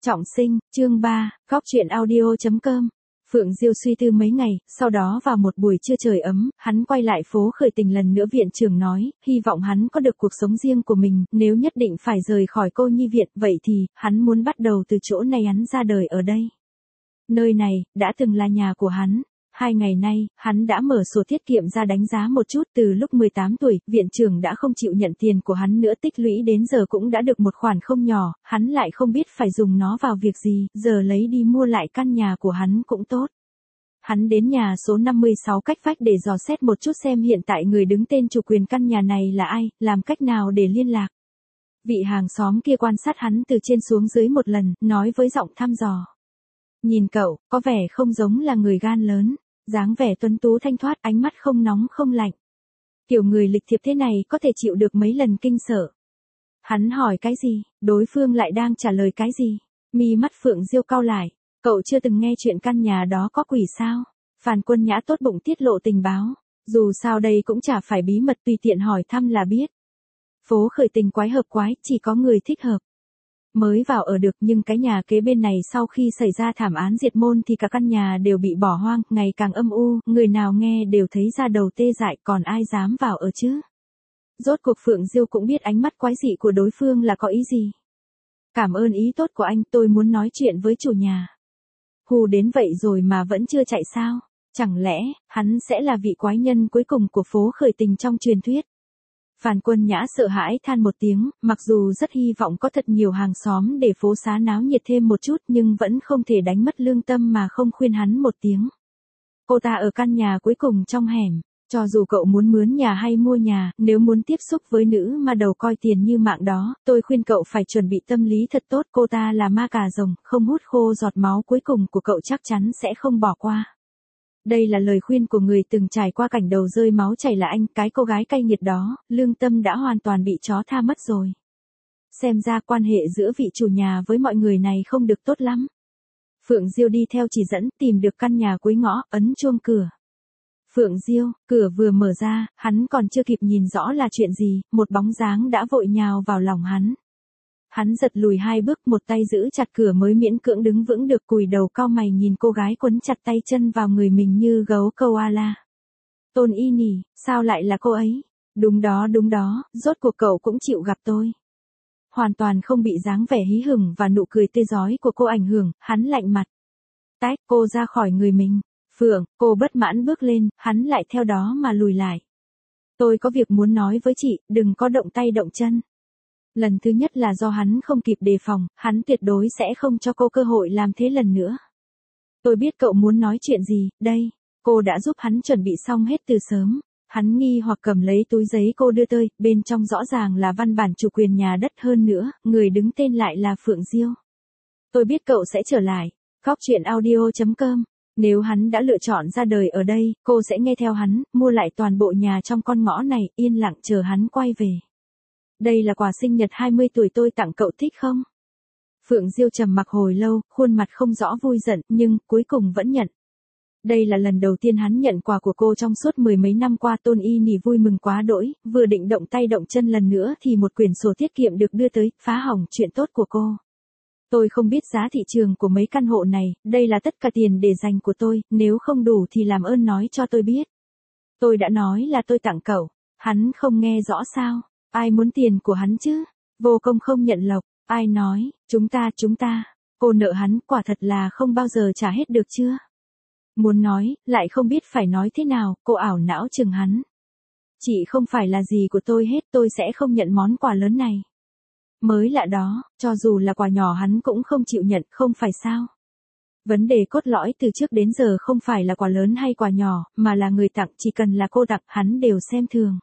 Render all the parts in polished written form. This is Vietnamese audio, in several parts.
Trọng sinh, chương 3, góc truyện audio.com. Phượng Diêu suy tư mấy ngày, sau đó vào một buổi trưa trời ấm, hắn quay lại phố khởi tình lần nữa viện trưởng nói, hy vọng hắn có được cuộc sống riêng của mình, nếu nhất định phải rời khỏi cô nhi viện, vậy thì, hắn muốn bắt đầu từ chỗ này hắn ra đời ở đây. Nơi này, đã từng là nhà của hắn. 2 ngày nay, hắn đã mở sổ tiết kiệm ra đánh giá một chút, từ lúc 18 tuổi, viện trưởng đã không chịu nhận tiền của hắn nữa, tích lũy đến giờ cũng đã được một khoản không nhỏ, hắn lại không biết phải dùng nó vào việc gì, giờ lấy đi mua lại căn nhà của hắn cũng tốt. Hắn đến nhà số 56 Cách Vách để dò xét một chút xem hiện tại người đứng tên chủ quyền căn nhà này là ai, làm cách nào để liên lạc. Vị hàng xóm kia quan sát hắn từ trên xuống dưới một lần, nói với giọng thăm dò. Nhìn cậu, có vẻ không giống là người gan lớn. Dáng vẻ tuấn tú thanh thoát, ánh mắt không nóng không lạnh. Kiểu người lịch thiệp thế này có thể chịu được mấy lần kinh sợ. Hắn hỏi cái gì, đối phương lại đang trả lời cái gì. Mi mắt Phượng Diêu cau lại. Cậu chưa từng nghe chuyện căn nhà đó có quỷ sao? Phan Quân Nhã tốt bụng tiết lộ tình báo. Dù sao đây cũng chả phải bí mật, tùy tiện hỏi thăm là biết. Phố khởi tình quái hợp quái, chỉ có người thích hợp mới vào ở được, nhưng cái nhà kế bên này sau khi xảy ra thảm án diệt môn thì cả căn nhà đều bị bỏ hoang, ngày càng âm u, người nào nghe đều thấy da đầu tê dại, còn ai dám vào ở chứ. Rốt cuộc Phượng Diêu cũng biết ánh mắt quái dị của đối phương là có ý gì. Cảm ơn ý tốt của anh, tôi muốn nói chuyện với chủ nhà. Hù đến vậy rồi mà vẫn chưa chạy sao? Chẳng lẽ, hắn sẽ là vị quái nhân cuối cùng của phố khởi tình trong truyền thuyết? Phan Quân Nhã sợ hãi than một tiếng, mặc dù rất hy vọng có thật nhiều hàng xóm để phố xá náo nhiệt thêm một chút, nhưng vẫn không thể đánh mất lương tâm mà không khuyên hắn một tiếng. Cô ta ở căn nhà cuối cùng trong hẻm, cho dù cậu muốn mướn nhà hay mua nhà, nếu muốn tiếp xúc với nữ mà đầu coi tiền như mạng đó, tôi khuyên cậu phải chuẩn bị tâm lý thật tốt, cô ta là ma cà rồng, không hút khô giọt máu cuối cùng của cậu chắc chắn sẽ không bỏ qua. Đây là lời khuyên của người từng trải qua cảnh đầu rơi máu chảy là anh, cái cô gái cay nghiệt đó, lương tâm đã hoàn toàn bị chó tha mất rồi. Xem ra quan hệ giữa vị chủ nhà với mọi người này không được tốt lắm. Phượng Diêu đi theo chỉ dẫn, tìm được căn nhà cuối ngõ, ấn chuông cửa. Phượng Diêu, cửa vừa mở ra, hắn còn chưa kịp nhìn rõ là chuyện gì, một bóng dáng đã vội nhào vào lòng hắn. Hắn giật lùi 2 bước, một tay giữ chặt cửa mới miễn cưỡng đứng vững được, cùi đầu cau mày nhìn cô gái quấn chặt tay chân vào người mình như gấu koala. Tôn Y Nỉ, sao lại là cô ấy? Đúng đó, rốt cuộc cậu cũng chịu gặp tôi. Hoàn toàn không bị dáng vẻ hí hửng và nụ cười tươi rói của cô ảnh hưởng, hắn lạnh mặt. Tách cô ra khỏi người mình. Phượng, cô bất mãn bước lên, hắn lại theo đó mà lùi lại. Tôi có việc muốn nói với chị, đừng có động tay động chân. Lần thứ nhất là do hắn không kịp đề phòng, hắn tuyệt đối sẽ không cho cô cơ hội làm thế lần nữa. Tôi biết cậu muốn nói chuyện gì, đây, cô đã giúp hắn chuẩn bị xong hết từ sớm. Hắn nghi hoặc cầm lấy túi giấy cô đưa tới, bên trong rõ ràng là văn bản chủ quyền nhà đất, hơn nữa, người đứng tên lại là Phượng Diêu. Tôi biết cậu sẽ trở lại, góc truyện audio.com. Nếu hắn đã lựa chọn ra đời ở đây, cô sẽ nghe theo hắn, mua lại toàn bộ nhà trong con ngõ này, yên lặng chờ hắn quay về. Đây là quà sinh nhật 20 tuổi tôi tặng cậu, thích không? Phượng Diêu trầm mặc hồi lâu, khuôn mặt không rõ vui giận, nhưng cuối cùng vẫn nhận. Đây là lần đầu tiên hắn nhận quà của cô trong suốt 10 mấy năm qua. Tôn Y Nỉ vui mừng quá đỗi, vừa định động tay động chân lần nữa thì một quyển sổ tiết kiệm được đưa tới, phá hỏng chuyện tốt của cô. Tôi không biết giá thị trường của mấy căn hộ này, đây là tất cả tiền để dành của tôi, nếu không đủ thì làm ơn nói cho tôi biết. Tôi đã nói là tôi tặng cậu, hắn không nghe rõ sao? Ai muốn tiền của hắn chứ? Vô công không nhận lộc, ai nói, chúng ta, cô nợ hắn, quả thật là không bao giờ trả hết được chưa? Muốn nói, lại không biết phải nói thế nào, cô ảo não chừng hắn. Chị không phải là gì của tôi hết, tôi sẽ không nhận món quà lớn này. Mới lạ đó, cho dù là quà nhỏ hắn cũng không chịu nhận, không phải sao? Vấn đề cốt lõi từ trước đến giờ không phải là quà lớn hay quà nhỏ, mà là người tặng, chỉ cần là cô tặng, hắn đều xem thường.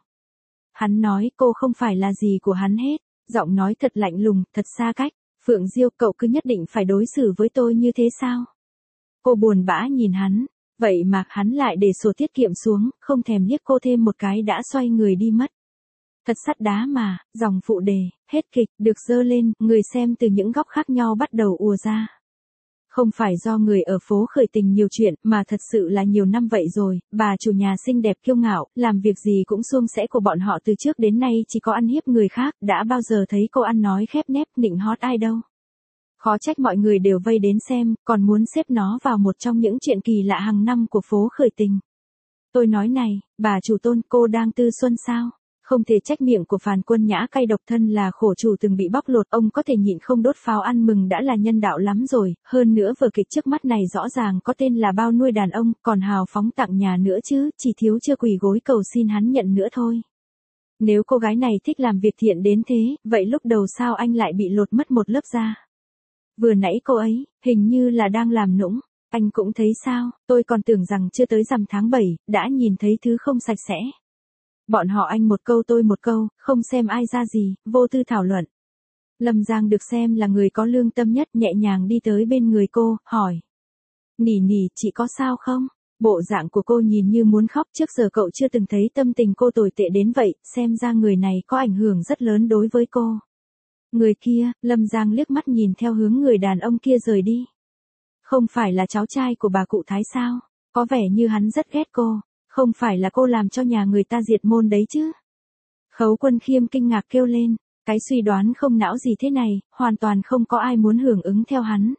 Hắn nói cô không phải là gì của hắn hết, giọng nói thật lạnh lùng, thật xa cách. Phượng Diêu, cậu cứ nhất định phải đối xử với tôi như thế sao? Cô buồn bã nhìn hắn, vậy mà hắn lại để sổ tiết kiệm xuống, không thèm liếc cô thêm một cái đã xoay người đi mất. Thật sắt đá mà, dòng phụ đề, hết kịch, được dơ lên, người xem từ những góc khác nhau bắt đầu ùa ra. Không phải do người ở phố khởi tình nhiều chuyện, mà thật sự là nhiều năm vậy rồi, bà chủ nhà xinh đẹp kiêu ngạo, làm việc gì cũng suông sẻ của bọn họ từ trước đến nay chỉ có ăn hiếp người khác, đã bao giờ thấy cô ăn nói khép nép, nịnh hót ai đâu. Khó trách mọi người đều vây đến xem, còn muốn xếp nó vào một trong những chuyện kỳ lạ hàng năm của phố khởi tình. Tôi nói này, bà chủ Tôn, cô đang tư xuân sao? Không thể trách miệng của Phàn Quân Nhã cay độc, thân là khổ chủ từng bị bóc lột, ông có thể nhịn không đốt pháo ăn mừng đã là nhân đạo lắm rồi, hơn nữa vở kịch trước mắt này rõ ràng có tên là Bao nuôi đàn ông, còn hào phóng tặng nhà nữa chứ, chỉ thiếu chưa quỳ gối cầu xin hắn nhận nữa thôi. Nếu cô gái này thích làm việc thiện đến thế, vậy lúc đầu sao anh lại bị lột mất một lớp da? Vừa nãy cô ấy, hình như là đang làm nũng, anh cũng thấy sao, tôi còn tưởng rằng chưa tới rằm tháng 7, đã nhìn thấy thứ không sạch sẽ. Bọn họ anh một câu tôi một câu, không xem ai ra gì, vô tư thảo luận. Lâm Giang được xem là người có lương tâm nhất, nhẹ nhàng đi tới bên người cô, hỏi. Nỉ nỉ, chị có sao không? Bộ dạng của cô nhìn như muốn khóc, trước giờ cậu chưa từng thấy tâm tình cô tồi tệ đến vậy, xem ra người này có ảnh hưởng rất lớn đối với cô. Người kia, Lâm Giang liếc mắt nhìn theo hướng người đàn ông kia rời đi. Không phải là cháu trai của bà cụ Thái sao? Có vẻ như hắn rất ghét cô. Không phải là cô làm cho nhà người ta diệt môn đấy chứ? Khấu Quân Khiêm kinh ngạc kêu lên. Cái suy đoán không não gì thế này, hoàn toàn không có ai muốn hưởng ứng theo hắn.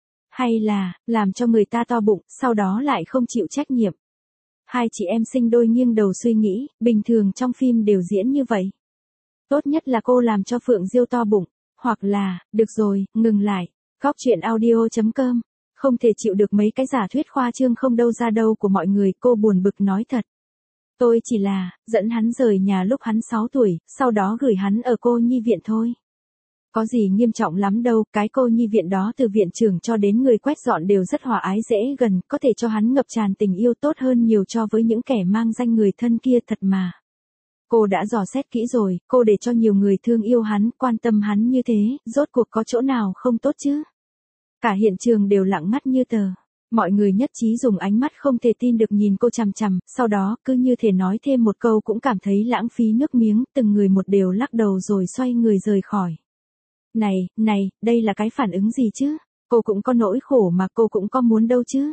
Hay là, làm cho người ta to bụng, sau đó lại không chịu trách nhiệm. Hai chị em sinh đôi nghiêng đầu suy nghĩ, bình thường trong phim đều diễn như vậy. Tốt nhất là cô làm cho Phượng Diêu to bụng, hoặc là, được rồi, ngừng lại. Góc truyện audio.com. Không thể chịu được mấy cái giả thuyết khoa trương không đâu ra đâu của mọi người, cô buồn bực nói thật. Tôi chỉ là, dẫn hắn rời nhà lúc hắn 6 tuổi, sau đó gửi hắn ở cô nhi viện thôi. Có gì nghiêm trọng lắm đâu, cái cô nhi viện đó từ viện trưởng cho đến người quét dọn đều rất hòa ái dễ gần, có thể cho hắn ngập tràn tình yêu tốt hơn nhiều cho với những kẻ mang danh người thân kia thật mà. Cô đã dò xét kỹ rồi, cô để cho nhiều người thương yêu hắn, quan tâm hắn như thế, rốt cuộc có chỗ nào không tốt chứ? Cả hiện trường đều lặng ngắt như tờ. Mọi người nhất trí dùng ánh mắt không thể tin được nhìn cô chằm chằm, sau đó cứ như thể nói thêm một câu cũng cảm thấy lãng phí nước miếng, từng người một đều lắc đầu rồi xoay người rời khỏi. Này, đây là cái phản ứng gì chứ? Cô cũng có nỗi khổ mà cô cũng có muốn đâu chứ?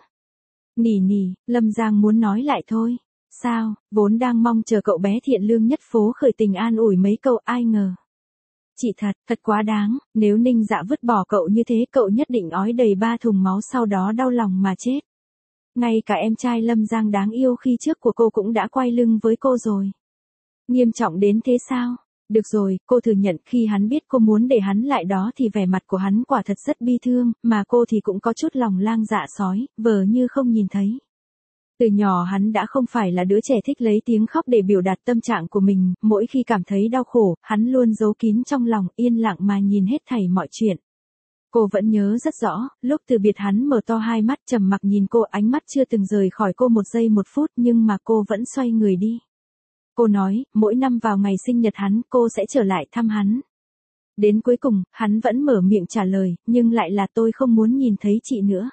Nỉ nỉ, Lâm Giang muốn nói lại thôi. Sao, vốn đang mong chờ cậu bé thiện lương nhất phố khởi tình an ủi mấy câu, ai ngờ. Chị thật quá đáng, nếu Ninh Dạ vứt bỏ cậu như thế cậu nhất định ói đầy 3 thùng máu sau đó đau lòng mà chết. Ngay cả em trai Lâm Giang đáng yêu khi trước của cô cũng đã quay lưng với cô rồi. Nghiêm trọng đến thế sao? Được rồi, cô thừa nhận khi hắn biết cô muốn để hắn lại đó thì vẻ mặt của hắn quả thật rất bi thương, mà cô thì cũng có chút lòng lang dạ sói, vờ như không nhìn thấy. Từ nhỏ hắn đã không phải là đứa trẻ thích lấy tiếng khóc để biểu đạt tâm trạng của mình, mỗi khi cảm thấy đau khổ, hắn luôn giấu kín trong lòng, yên lặng mà nhìn hết thảy mọi chuyện. Cô vẫn nhớ rất rõ, lúc từ biệt hắn mở to hai mắt trầm mặc nhìn cô, ánh mắt chưa từng rời khỏi cô một giây một phút nhưng mà cô vẫn xoay người đi. Cô nói, mỗi năm vào ngày sinh nhật hắn, cô sẽ trở lại thăm hắn. Đến cuối cùng, hắn vẫn mở miệng trả lời, nhưng lại là tôi không muốn nhìn thấy chị nữa.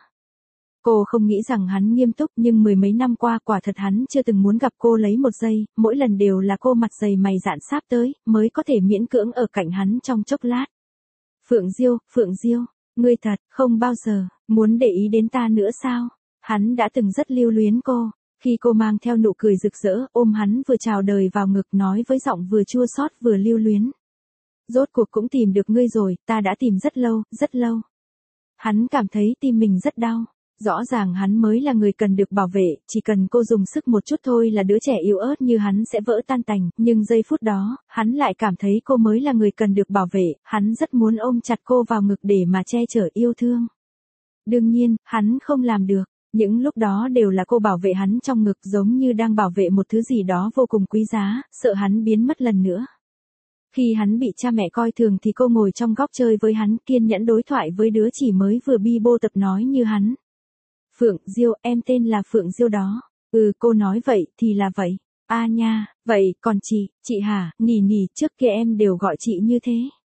Cô không nghĩ rằng hắn nghiêm túc nhưng mười mấy năm qua quả thật hắn chưa từng muốn gặp cô lấy một giây, mỗi lần đều là cô mặt dày mày dạn sáp tới, mới có thể miễn cưỡng ở cạnh hắn trong chốc lát. Phượng Diêu, ngươi thật, không bao giờ, muốn để ý đến ta nữa sao? Hắn đã từng rất lưu luyến cô, khi cô mang theo nụ cười rực rỡ, ôm hắn vừa chào đời vào ngực nói với giọng vừa chua xót vừa lưu luyến. Rốt cuộc cũng tìm được ngươi rồi, ta đã tìm rất lâu, rất lâu. Hắn cảm thấy tim mình rất đau. Rõ ràng hắn mới là người cần được bảo vệ, chỉ cần cô dùng sức một chút thôi là đứa trẻ yếu ớt như hắn sẽ vỡ tan tành, nhưng giây phút đó, hắn lại cảm thấy cô mới là người cần được bảo vệ, hắn rất muốn ôm chặt cô vào ngực để mà che chở yêu thương. Đương nhiên, hắn không làm được, những lúc đó đều là cô bảo vệ hắn trong ngực giống như đang bảo vệ một thứ gì đó vô cùng quý giá, sợ hắn biến mất lần nữa. Khi hắn bị cha mẹ coi thường thì cô ngồi trong góc chơi với hắn, kiên nhẫn đối thoại với đứa chỉ mới vừa bi bô tập nói như hắn. Phượng Diêu, em tên là Phượng Diêu đó. Cô nói vậy thì là vậy. À nha, vậy còn chị hả, nỉ, trước kia em đều gọi chị như thế.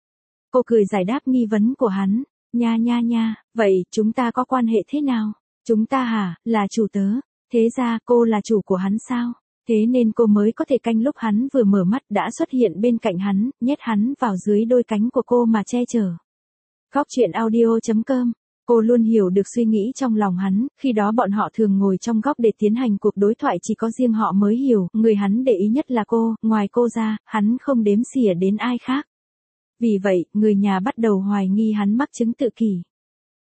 Cô cười giải đáp nghi vấn của hắn. Nha, vậy chúng ta có quan hệ thế nào? Chúng ta hả, là chủ tớ. Thế ra cô là chủ của hắn sao? Thế nên cô mới có thể canh lúc hắn vừa mở mắt đã xuất hiện bên cạnh hắn, nhét hắn vào dưới đôi cánh của cô mà che chở. Góc truyện audio.com. Cô luôn hiểu được suy nghĩ trong lòng hắn, khi đó bọn họ thường ngồi trong góc để tiến hành cuộc đối thoại chỉ có riêng họ mới hiểu, người hắn để ý nhất là cô, ngoài cô ra, hắn không đếm xỉa đến ai khác. Vì vậy, người nhà bắt đầu hoài nghi hắn mắc chứng tự kỷ.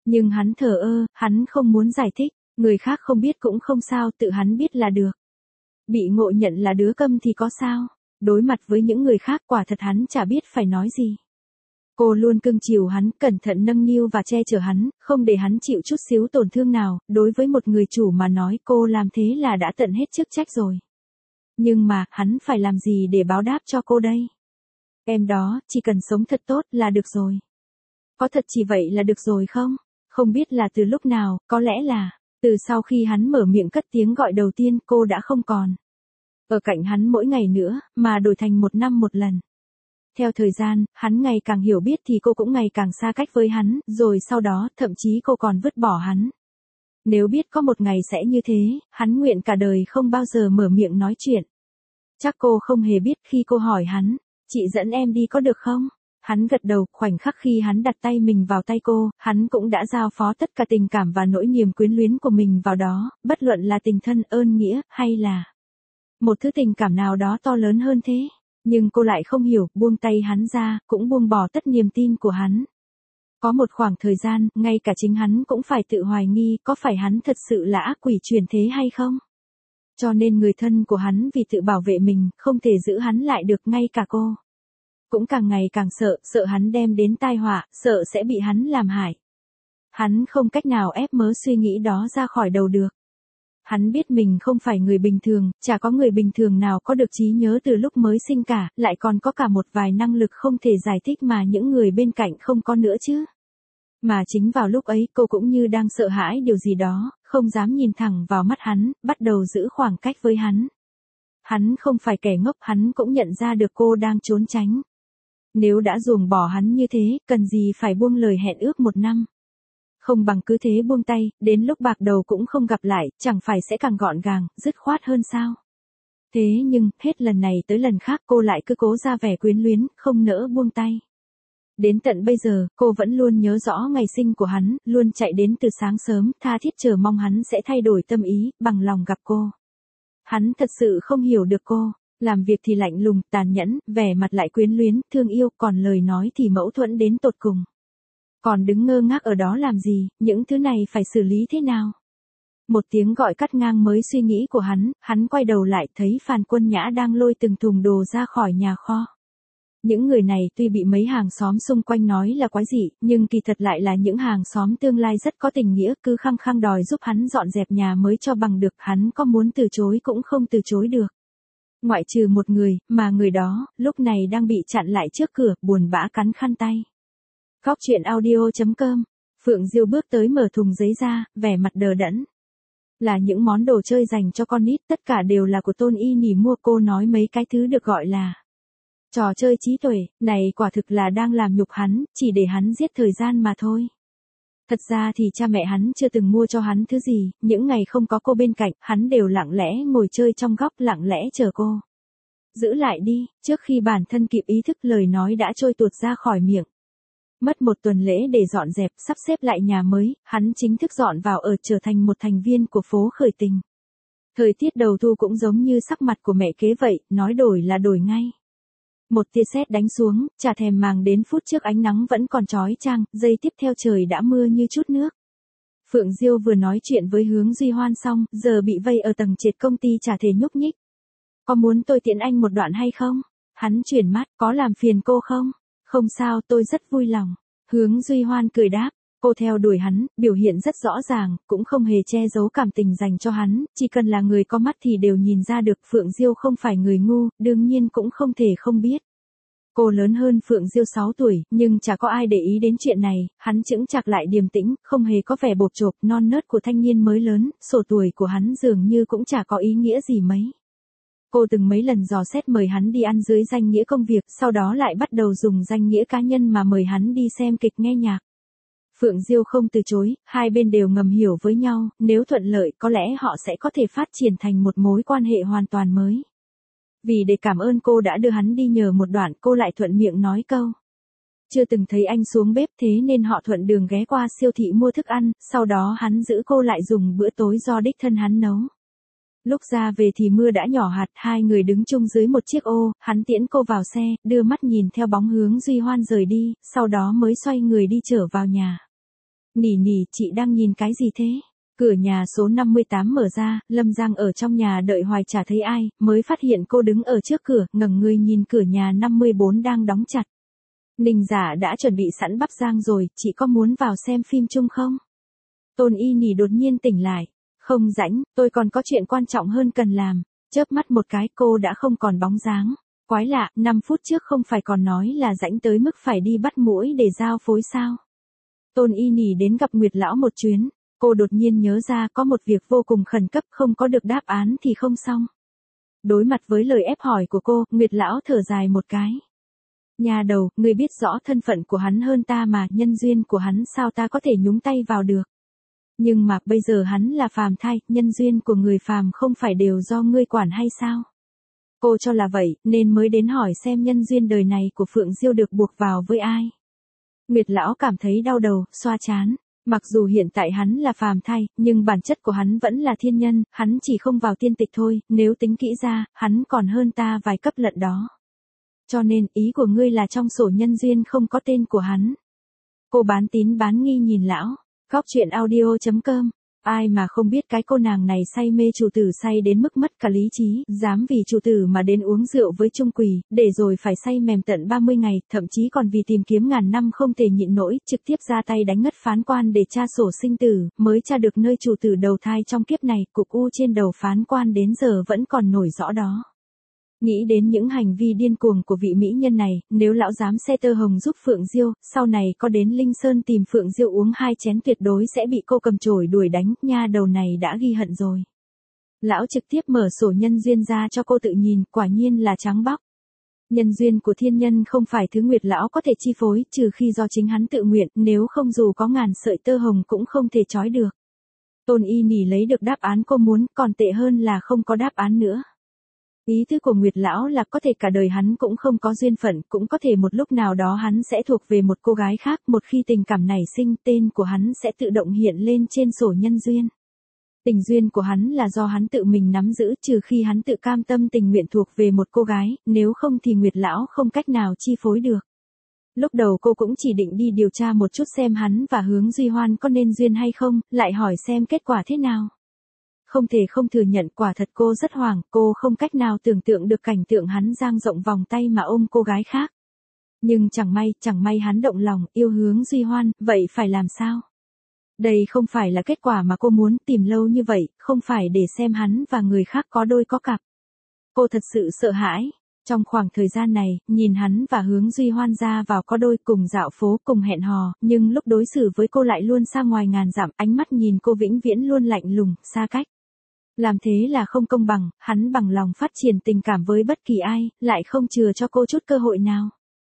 Nhưng hắn thờ ơ, hắn không muốn giải thích, người khác không biết cũng không sao, tự hắn biết là được. Bị ngộ nhận là đứa câm thì có sao? Đối mặt với những người khác quả thật hắn chả biết phải nói gì. Cô luôn cưng chiều hắn, cẩn thận nâng niu và che chở hắn, không để hắn chịu chút xíu tổn thương nào, đối với một người chủ mà nói cô làm thế là đã tận hết chức trách rồi. Nhưng mà, hắn phải làm gì để báo đáp cho cô đây? Em đó, chỉ cần sống thật tốt là được rồi. Có thật chỉ vậy là được rồi không? Không biết là từ lúc nào, có lẽ là, từ sau khi hắn mở miệng cất tiếng gọi đầu tiên cô đã không còn ở cạnh hắn mỗi ngày nữa, mà đổi thành 1 năm một lần. Theo thời gian, hắn ngày càng hiểu biết thì cô cũng ngày càng xa cách với hắn, rồi sau đó, thậm chí cô còn vứt bỏ hắn. Nếu biết có một ngày sẽ như thế, hắn nguyện cả đời không bao giờ mở miệng nói chuyện. Chắc cô không hề biết khi cô hỏi hắn, chị dẫn em đi có được không? Hắn gật đầu, khoảnh khắc khi hắn đặt tay mình vào tay cô, hắn cũng đã giao phó tất cả tình cảm và nỗi niềm quyến luyến của mình vào đó, bất luận là tình thân ơn nghĩa, hay là một thứ tình cảm nào đó to lớn hơn thế. Nhưng cô lại không hiểu, buông tay hắn ra, cũng buông bỏ tất niềm tin của hắn. Có một khoảng thời gian, ngay cả chính hắn cũng phải tự hoài nghi, có phải hắn thật sự là ác quỷ chuyển thế hay không? Cho nên người thân của hắn vì tự bảo vệ mình, không thể giữ hắn lại được, ngay cả cô cũng càng ngày càng sợ hắn đem đến tai họa, sợ sẽ bị hắn làm hại. Hắn không cách nào ép mớ suy nghĩ đó ra khỏi đầu được. Hắn biết mình không phải người bình thường, chả có người bình thường nào có được trí nhớ từ lúc mới sinh cả, lại còn có cả một vài năng lực không thể giải thích mà những người bên cạnh không có nữa chứ. Mà chính vào lúc ấy cô cũng như đang sợ hãi điều gì đó, không dám nhìn thẳng vào mắt hắn, bắt đầu giữ khoảng cách với hắn. Hắn không phải kẻ ngốc, hắn cũng nhận ra được cô đang trốn tránh. Nếu đã ruồng bỏ hắn như thế, cần gì phải buông lời hẹn ước 1 năm. Không bằng cứ thế buông tay, đến lúc bạc đầu cũng không gặp lại, chẳng phải sẽ càng gọn gàng, dứt khoát hơn sao? Thế nhưng, hết lần này tới lần khác cô lại cứ cố ra vẻ quyến luyến, không nỡ buông tay. Đến tận bây giờ, cô vẫn luôn nhớ rõ ngày sinh của hắn, luôn chạy đến từ sáng sớm, tha thiết chờ mong hắn sẽ thay đổi tâm ý, bằng lòng gặp cô. Hắn thật sự không hiểu được cô, làm việc thì lạnh lùng, tàn nhẫn, vẻ mặt lại quyến luyến, thương yêu, còn lời nói thì mâu thuẫn đến tột cùng. Còn đứng ngơ ngác ở đó làm gì, những thứ này phải xử lý thế nào? Một tiếng gọi cắt ngang mới suy nghĩ của hắn quay đầu lại thấy Phan Quân Nhã đang lôi từng thùng đồ ra khỏi nhà kho. Những người này tuy bị mấy hàng xóm xung quanh nói là quái dị, nhưng kỳ thật lại là những hàng xóm tương lai rất có tình nghĩa, cứ khăng khăng đòi giúp hắn dọn dẹp nhà mới cho bằng được, hắn có muốn từ chối cũng không từ chối được. Ngoại trừ một người, mà người đó, lúc này đang bị chặn lại trước cửa, buồn bã cắn khăn tay. Góc truyện audio.com. Phượng Diêu bước tới mở thùng giấy ra, vẻ mặt đờ đẫn. Là những món đồ chơi dành cho con nít, tất cả đều là của Tôn Y Nỉ mua, cô nói mấy cái thứ được gọi là trò chơi trí tuệ, này quả thực là đang làm nhục hắn, chỉ để hắn giết thời gian mà thôi. Thật ra thì cha mẹ hắn chưa từng mua cho hắn thứ gì, những ngày không có cô bên cạnh, hắn đều lặng lẽ ngồi chơi trong góc, lặng lẽ chờ cô. Giữ lại đi, trước khi bản thân kịp ý thức lời nói đã trôi tuột ra khỏi miệng. Mất 1 tuần lễ để dọn dẹp, sắp xếp lại nhà mới, hắn chính thức dọn vào ở, trở thành một thành viên của phố khởi tình. Thời tiết đầu thu cũng giống như sắc mặt của mẹ kế vậy, nói đổi là đổi ngay. Một tia sét đánh xuống, chả thèm màng đến phút trước ánh nắng vẫn còn chói chang, giây tiếp theo trời đã mưa như chút nước. Phượng Diêu vừa nói chuyện với Hướng Duy Hoan xong, giờ bị vây ở tầng trệt công ty chả thể nhúc nhích. Có muốn tôi tiễn anh một đoạn hay không? Hắn chuyển mắt, có làm phiền cô không? Không sao, tôi rất vui lòng. Hướng Duy Hoan cười đáp, cô theo đuổi hắn, biểu hiện rất rõ ràng, cũng không hề che giấu cảm tình dành cho hắn, chỉ cần là người có mắt thì đều nhìn ra được. Phượng Diêu không phải người ngu, đương nhiên cũng không thể không biết. Cô lớn hơn Phượng Diêu 6 tuổi, nhưng chả có ai để ý đến chuyện này, hắn chững chạc lại điềm tĩnh, không hề có vẻ bộp chộp non nớt của thanh niên mới lớn, sổ tuổi của hắn dường như cũng chả có ý nghĩa gì mấy. Cô từng mấy lần dò xét mời hắn đi ăn dưới danh nghĩa công việc, sau đó lại bắt đầu dùng danh nghĩa cá nhân mà mời hắn đi xem kịch nghe nhạc. Phượng Diêu không từ chối, hai bên đều ngầm hiểu với nhau, nếu thuận lợi có lẽ họ sẽ có thể phát triển thành một mối quan hệ hoàn toàn mới. Vì để cảm ơn cô đã đưa hắn đi nhờ một đoạn, cô lại thuận miệng nói câu. Chưa từng thấy anh xuống bếp, thế nên họ thuận đường ghé qua siêu thị mua thức ăn, sau đó hắn giữ cô lại dùng bữa tối do đích thân hắn nấu. Lúc ra về thì mưa đã nhỏ hạt, hai người đứng chung dưới một chiếc ô, hắn tiễn cô vào xe, đưa mắt nhìn theo bóng Hướng Duy Hoan rời đi, sau đó mới xoay người đi trở vào nhà. Nỉ nỉ, chị đang nhìn cái gì thế? Cửa nhà số 58 mở ra, Lâm Giang ở trong nhà đợi hoài chả thấy ai, mới phát hiện cô đứng ở trước cửa, ngẩng người nhìn cửa nhà 54 đang đóng chặt. Ninh Giả đã chuẩn bị sẵn bắp rang rồi, chị có muốn vào xem phim chung không? Tôn Y Nỉ đột nhiên tỉnh lại. Không rảnh, tôi còn có chuyện quan trọng hơn cần làm. Chớp mắt một cái cô đã không còn bóng dáng. Quái lạ, 5 phút trước không phải còn nói là rảnh tới mức phải đi bắt muỗi để giao phối sao? Tôn Y Nỉ đến gặp Nguyệt Lão một chuyến. Cô đột nhiên nhớ ra có một việc vô cùng khẩn cấp, không có được đáp án thì không xong. Đối mặt với lời ép hỏi của cô, Nguyệt Lão thở dài một cái. Nhà đầu, ngươi biết rõ thân phận của hắn hơn ta mà, nhân duyên của hắn sao ta có thể nhúng tay vào được. Nhưng mà bây giờ hắn là phàm thai, nhân duyên của người phàm không phải đều do ngươi quản hay sao? Cô cho là vậy, nên mới đến hỏi xem nhân duyên đời này của Phượng Diêu được buộc vào với ai. Nguyệt Lão cảm thấy đau đầu, xoa trán. Mặc dù hiện tại hắn là phàm thai, nhưng bản chất của hắn vẫn là thiên nhân, hắn chỉ không vào tiên tịch thôi, nếu tính kỹ ra, hắn còn hơn ta vài cấp lận đó. Cho nên, ý của ngươi là trong sổ nhân duyên không có tên của hắn. Cô bán tín bán nghi nhìn lão. Góc truyện audio.com. Ai mà không biết cái cô nàng này say mê chủ tử say đến mức mất cả lý trí, dám vì chủ tử mà đến uống rượu với Trung Quỳ, để rồi phải say mềm tận 30 ngày, thậm chí còn vì tìm kiếm ngàn năm không thể nhịn nổi, trực tiếp ra tay đánh ngất phán quan để tra sổ sinh tử, mới tra được nơi chủ tử đầu thai trong kiếp này, cục u trên đầu phán quan đến giờ vẫn còn nổi rõ đó. Nghĩ đến những hành vi điên cuồng của vị mỹ nhân này, nếu lão dám xe tơ hồng giúp Phượng Diêu, sau này có đến Linh Sơn tìm Phượng Diêu uống 2 chén tuyệt đối sẽ bị cô cầm chổi đuổi đánh, nha đầu này đã ghi hận rồi. Lão trực tiếp mở sổ nhân duyên ra cho cô tự nhìn, quả nhiên là trắng bóc. Nhân duyên của thiên nhân không phải thứ Nguyệt Lão có thể chi phối, trừ khi do chính hắn tự nguyện, nếu không dù có ngàn sợi tơ hồng cũng không thể trói được. Tôn Y Nỉ lấy được đáp án cô muốn, còn tệ hơn là không có đáp án nữa. Ý tứ của Nguyệt Lão là có thể cả đời hắn cũng không có duyên phận, cũng có thể một lúc nào đó hắn sẽ thuộc về một cô gái khác, một khi tình cảm nảy sinh, tên của hắn sẽ tự động hiện lên trên sổ nhân duyên. Tình duyên của hắn là do hắn tự mình nắm giữ, trừ khi hắn tự cam tâm tình nguyện thuộc về một cô gái, nếu không thì Nguyệt Lão không cách nào chi phối được. Lúc đầu cô cũng chỉ định đi điều tra một chút xem hắn và Hướng Duy Hoan có nên duyên hay không, lại hỏi xem kết quả thế nào. Không thể không thừa nhận, quả thật cô rất hoảng, cô không cách nào tưởng tượng được cảnh tượng hắn dang rộng vòng tay mà ôm cô gái khác. Nhưng chẳng may hắn động lòng, yêu Hướng Duy Hoan, vậy phải làm sao? Đây không phải là kết quả mà cô muốn, tìm lâu như vậy, không phải để xem hắn và người khác có đôi có cặp. Cô thật sự sợ hãi. Trong khoảng thời gian này, nhìn hắn và Hướng Duy Hoan ra vào có đôi, cùng dạo phố, cùng hẹn hò, nhưng lúc đối xử với cô lại luôn xa ngoài ngàn dặm, ánh mắt nhìn cô vĩnh viễn luôn lạnh lùng, xa cách. Làm thế là không công bằng, hắn bằng lòng phát triển tình cảm với bất kỳ ai, lại không chừa cho cô chút cơ hội nào.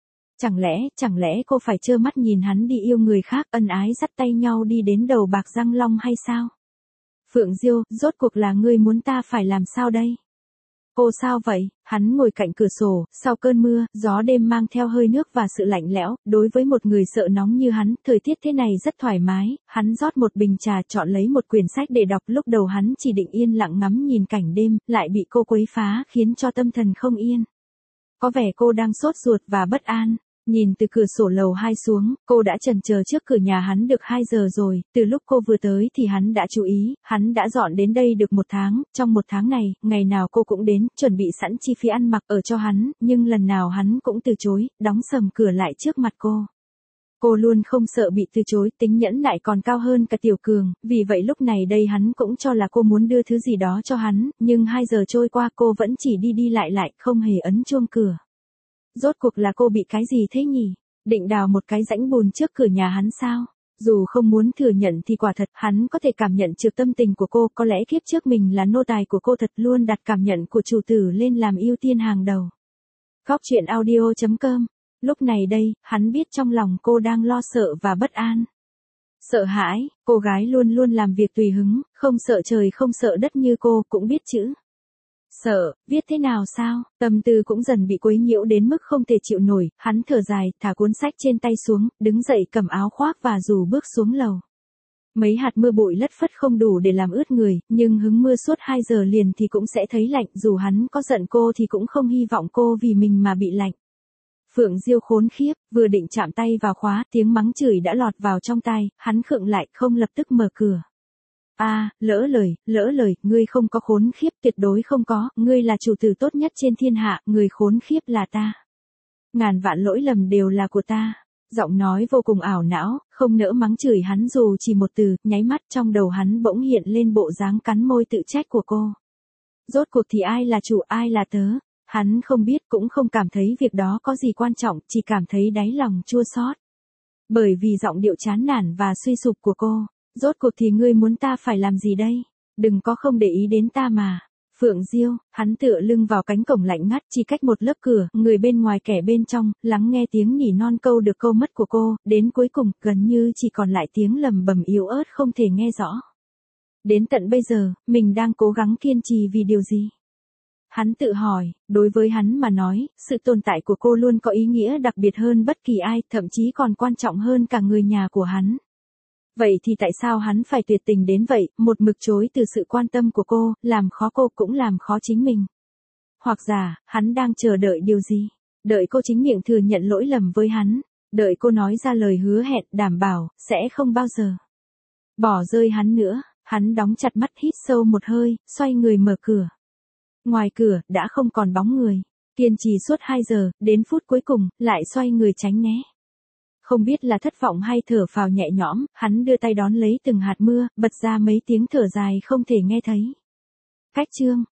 Chẳng lẽ cô phải trơ mắt nhìn hắn đi yêu người khác, ân ái dắt tay nhau đi đến đầu bạc răng long hay sao? Phượng Diêu, rốt cuộc là ngươi muốn ta phải làm sao đây? Cô sao vậy? Hắn ngồi cạnh cửa sổ, sau cơn mưa, gió đêm mang theo hơi nước và sự lạnh lẽo, đối với một người sợ nóng như hắn, thời tiết thế này rất thoải mái, hắn rót một bình trà, chọn lấy một quyển sách để đọc, lúc đầu hắn chỉ định yên lặng ngắm nhìn cảnh đêm, lại bị cô quấy phá, khiến cho tâm thần không yên. Có vẻ cô đang sốt ruột và bất an. Nhìn từ cửa sổ lầu 2 xuống, cô đã chần chờ trước cửa nhà hắn được 2 giờ rồi, từ lúc cô vừa tới thì hắn đã chú ý, hắn đã dọn đến đây được 1 tháng, trong 1 tháng này, ngày nào cô cũng đến, chuẩn bị sẵn chi phí ăn mặc ở cho hắn, nhưng lần nào hắn cũng từ chối, đóng sầm cửa lại trước mặt cô. Cô luôn không sợ bị từ chối, tính nhẫn nại còn cao hơn cả Tiểu Cường, vì vậy lúc này đây hắn cũng cho là cô muốn đưa thứ gì đó cho hắn, nhưng 2 giờ trôi qua cô vẫn chỉ đi lại, không hề ấn chuông cửa. Rốt cuộc là cô bị cái gì thế nhỉ? Định đào một cái rãnh bùn trước cửa nhà hắn sao? Dù không muốn thừa nhận thì quả thật, hắn có thể cảm nhận được tâm tình của cô, có lẽ kiếp trước mình là nô tài của cô thật, luôn đặt cảm nhận của chủ tử lên làm ưu tiên hàng đầu. Góc truyện audio.com. Lúc này đây, hắn biết trong lòng cô đang lo sợ và bất an. Sợ hãi, cô gái luôn luôn làm việc tùy hứng, không sợ trời không sợ đất như cô, cũng biết chữ. Sợ, viết thế nào sao? Tâm tư cũng dần bị quấy nhiễu đến mức không thể chịu nổi, hắn thở dài, thả cuốn sách trên tay xuống, đứng dậy cầm áo khoác và dù bước xuống lầu. Mấy hạt mưa bụi lất phất không đủ để làm ướt người, nhưng hứng mưa suốt 2 giờ liền thì cũng sẽ thấy lạnh, dù hắn có giận cô thì cũng không hy vọng cô vì mình mà bị lạnh. Phượng Diêu khốn khiếp, vừa định chạm tay vào khóa, tiếng mắng chửi đã lọt vào trong tai, hắn khựng lại, không lập tức mở cửa. Lỡ lời, ngươi không có khốn khiếp, tuyệt đối không có, ngươi là chủ tử tốt nhất trên thiên hạ, người khốn khiếp là ta. Ngàn vạn lỗi lầm đều là của ta. Giọng nói vô cùng ảo não, không nỡ mắng chửi hắn dù chỉ một từ, nháy mắt trong đầu hắn bỗng hiện lên bộ dáng cắn môi tự trách của cô. Rốt cuộc thì ai là chủ ai là tớ, hắn không biết cũng không cảm thấy việc đó có gì quan trọng, chỉ cảm thấy đáy lòng chua xót. Bởi vì giọng điệu chán nản và suy sụp của cô, rốt cuộc thì ngươi muốn ta phải làm gì đây? Đừng có không để ý đến ta mà. Phượng Diêu, hắn tựa lưng vào cánh cổng lạnh ngắt chỉ cách một lớp cửa, người bên ngoài kẻ bên trong, lắng nghe tiếng nỉ non câu được câu mất của cô, đến cuối cùng, gần như chỉ còn lại tiếng lầm bầm yếu ớt không thể nghe rõ. Đến tận bây giờ, mình đang cố gắng kiên trì vì điều gì? Hắn tự hỏi, đối với hắn mà nói, sự tồn tại của cô luôn có ý nghĩa đặc biệt hơn bất kỳ ai, thậm chí còn quan trọng hơn cả người nhà của hắn. Vậy thì tại sao hắn phải tuyệt tình đến vậy, một mực chối từ sự quan tâm của cô, làm khó cô cũng làm khó chính mình? Hoặc giả, hắn đang chờ đợi điều gì? Đợi cô chính miệng thừa nhận lỗi lầm với hắn, đợi cô nói ra lời hứa hẹn đảm bảo, sẽ không bao giờ bỏ rơi hắn nữa. Hắn đóng chặt mắt hít sâu một hơi, xoay người mở cửa. Ngoài cửa, đã không còn bóng người. Kiên trì suốt 2 giờ, đến phút cuối cùng, lại xoay người tránh né. Không biết là thất vọng hay thở phào nhẹ nhõm, hắn đưa tay đón lấy từng hạt mưa, bật ra mấy tiếng thở dài không thể nghe thấy. Cách chương